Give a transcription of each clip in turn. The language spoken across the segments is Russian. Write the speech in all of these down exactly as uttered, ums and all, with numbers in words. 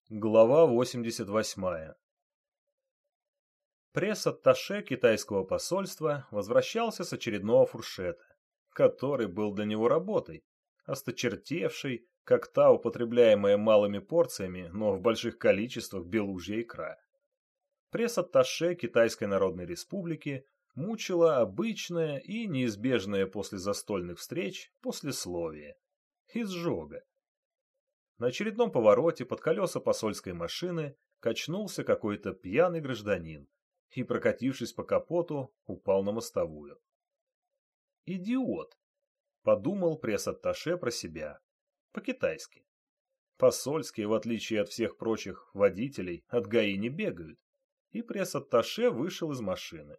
Глава восемьдесят восьмая. Пресс-атташе китайского посольства возвращался с очередного фуршета, который был для него работой, осточертевшей, как та употребляемая малыми порциями, но в больших количествах белужья икра. Пресс-атташе Китайской Народной Республики мучила обычное и неизбежное после застольных встреч послесловие – изжога. На очередном повороте под колеса посольской машины качнулся какой-то пьяный гражданин и, прокатившись по капоту, упал на мостовую. «Идиот!» — подумал пресс-атташе про себя. По-китайски. Посольские, в отличие от всех прочих водителей, от ГАИ не бегают. И пресс-атташе вышел из машины.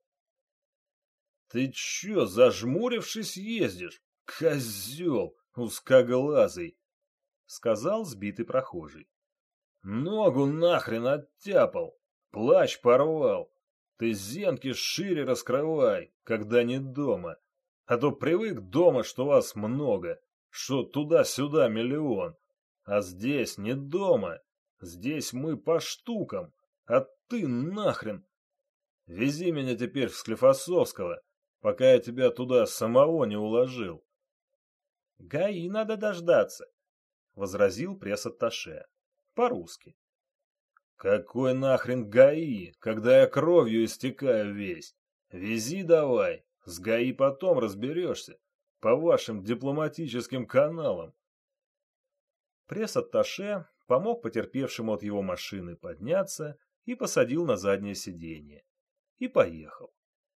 «Ты чё, зажмурившись ездишь? Козёл, узкоглазый!» — сказал сбитый прохожий. «Ногу нахрен оттяпал, плащ порвал. Ты зенки шире раскрывай, когда не дома. А то привык дома, что вас много, что туда-сюда миллион. А здесь не дома, здесь мы по штукам, а ты нахрен. Вези меня теперь в Склифосовского, пока я тебя туда самого не уложил». «ГАИ надо дождаться», — возразил пресс-атташе. По-русски. «Какой нахрен ГАИ, когда я кровью истекаю весь? Вези давай, с ГАИ потом разберешься, по вашим дипломатическим каналам». Пресс-атташе помог потерпевшему от его машины подняться и посадил на заднее сиденье. И поехал.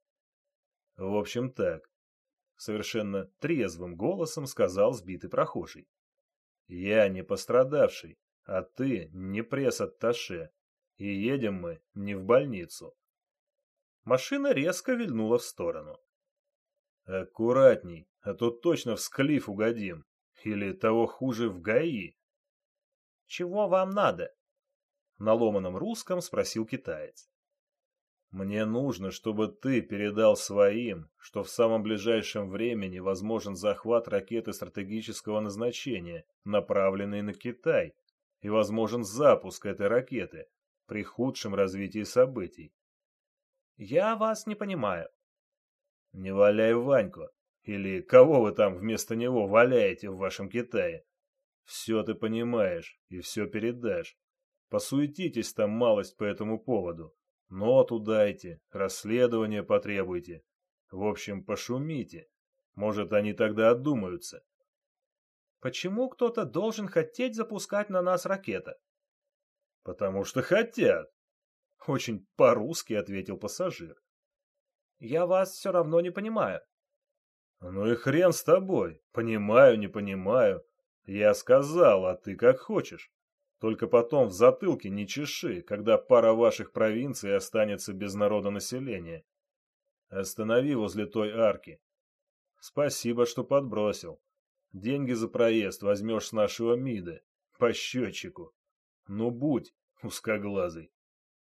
«В общем так», — совершенно трезвым голосом сказал сбитый прохожий. «Я не пострадавший, а ты не пресс-атташе, и едем мы не в больницу». Машина резко вильнула в сторону. «Аккуратней, а то точно в склиф угодим, или того хуже в ГАИ». «Чего вам надо?» — на ломаном русском спросил китаец. «Мне нужно, чтобы ты передал своим, что в самом ближайшем времени возможен захват ракеты стратегического назначения, направленной на Китай, и возможен запуск этой ракеты при худшем развитии событий». «Я вас не понимаю». «Не валяй Ваньку, или кого вы там вместо него валяете в вашем Китае. Все ты понимаешь и все передашь. Посуетитесь там малость по этому поводу. Ноту дайте, расследование потребуйте. В общем, пошумите. Может, они тогда одумаются». «Почему кто-то должен хотеть запускать на нас ракеты?» «Потому что хотят», — очень по-русски ответил пассажир. «Я вас все равно не понимаю». «Ну и хрен с тобой. Понимаю, не понимаю. Я сказал, а ты как хочешь. Только потом в затылке не чеши, когда пара ваших провинций останется без народонаселения. Останови возле той арки. Спасибо, что подбросил. Деньги за проезд возьмешь с нашего МИДа. По счетчику. Ну будь, узкоглазый».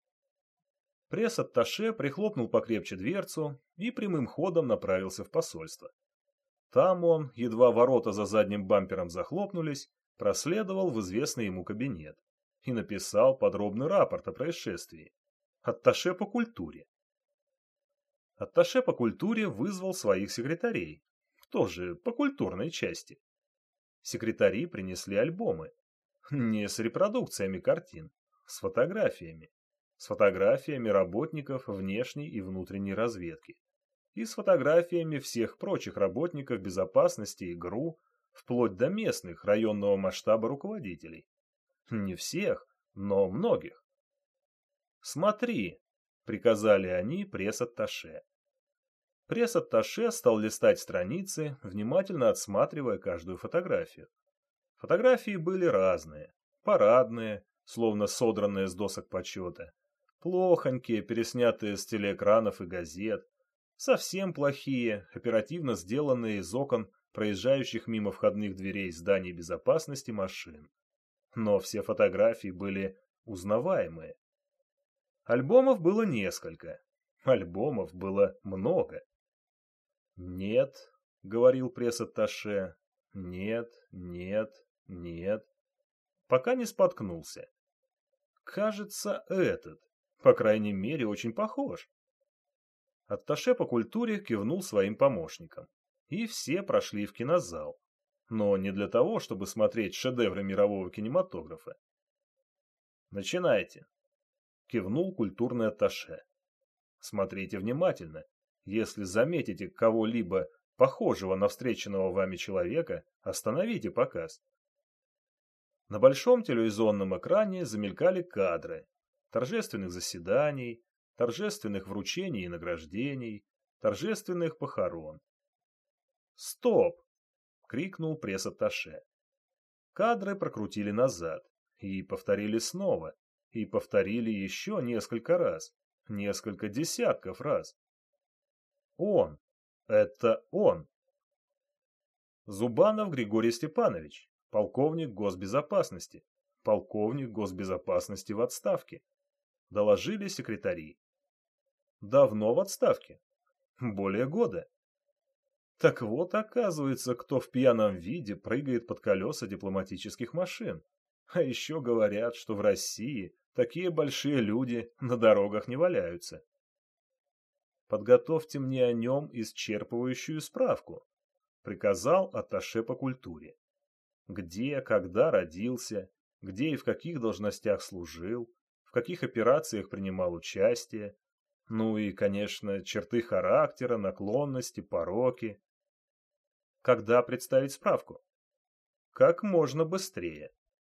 Пресс-атташе прихлопнул покрепче дверцу и прямым ходом направился в посольство. Там он, едва ворота за задним бампером захлопнулись, проследовал в известный ему кабинет и написал подробный рапорт о происшествии. Атташе по культуре. Атташе по культуре вызвал своих секретарей, тоже по культурной части. Секретари принесли альбомы. Не с репродукциями картин, с фотографиями. С фотографиями работников внешней и внутренней разведки. И с фотографиями всех прочих работников безопасности и ГРУ, вплоть до местных районного масштаба руководителей. Не всех, но многих. «Смотри», — приказали они пресс-атташе. Пресс-атташе стал листать страницы, внимательно отсматривая каждую фотографию. Фотографии были разные. Парадные, словно содранные с досок почета. Плохонькие, переснятые с телеэкранов и газет. Совсем плохие, оперативно сделанные из окон проезжающих мимо входных дверей зданий безопасности машин. Но все фотографии были узнаваемые. Альбомов было несколько. Альбомов было много. «Нет», — говорил пресс-атташе, — «нет, нет, нет», пока не споткнулся. Кажется, этот. По крайней мере, очень похож. Атташе по культуре кивнул своим помощникам. И все прошли в кинозал. Но не для того, чтобы смотреть шедевры мирового кинематографа. «Начинайте», — кивнул культурный атташе. «Смотрите внимательно. Если заметите кого-либо похожего на встреченного вами человека, остановите показ». На большом телевизионном экране замелькали кадры торжественных заседаний, торжественных вручений и награждений, торжественных похорон. «Стоп!» — крикнул пресс-атташе. Кадры прокрутили назад и повторили снова, и повторили еще несколько раз, несколько десятков раз. Он! Это он! Зубанов Григорий Степанович, полковник госбезопасности, полковник госбезопасности в отставке. Доложили секретари. Давно в отставке? Более года. Так вот, оказывается, кто в пьяном виде прыгает под колеса дипломатических машин. А еще говорят, что в России такие большие люди на дорогах не валяются. Подготовьте мне о нем исчерпывающую справку, приказал атташе по культуре. Где, когда родился, где и в каких должностях служил, в каких операциях принимал участие, ну и, конечно, черты характера, наклонности, пороки. Когда представить справку? Как можно быстрее.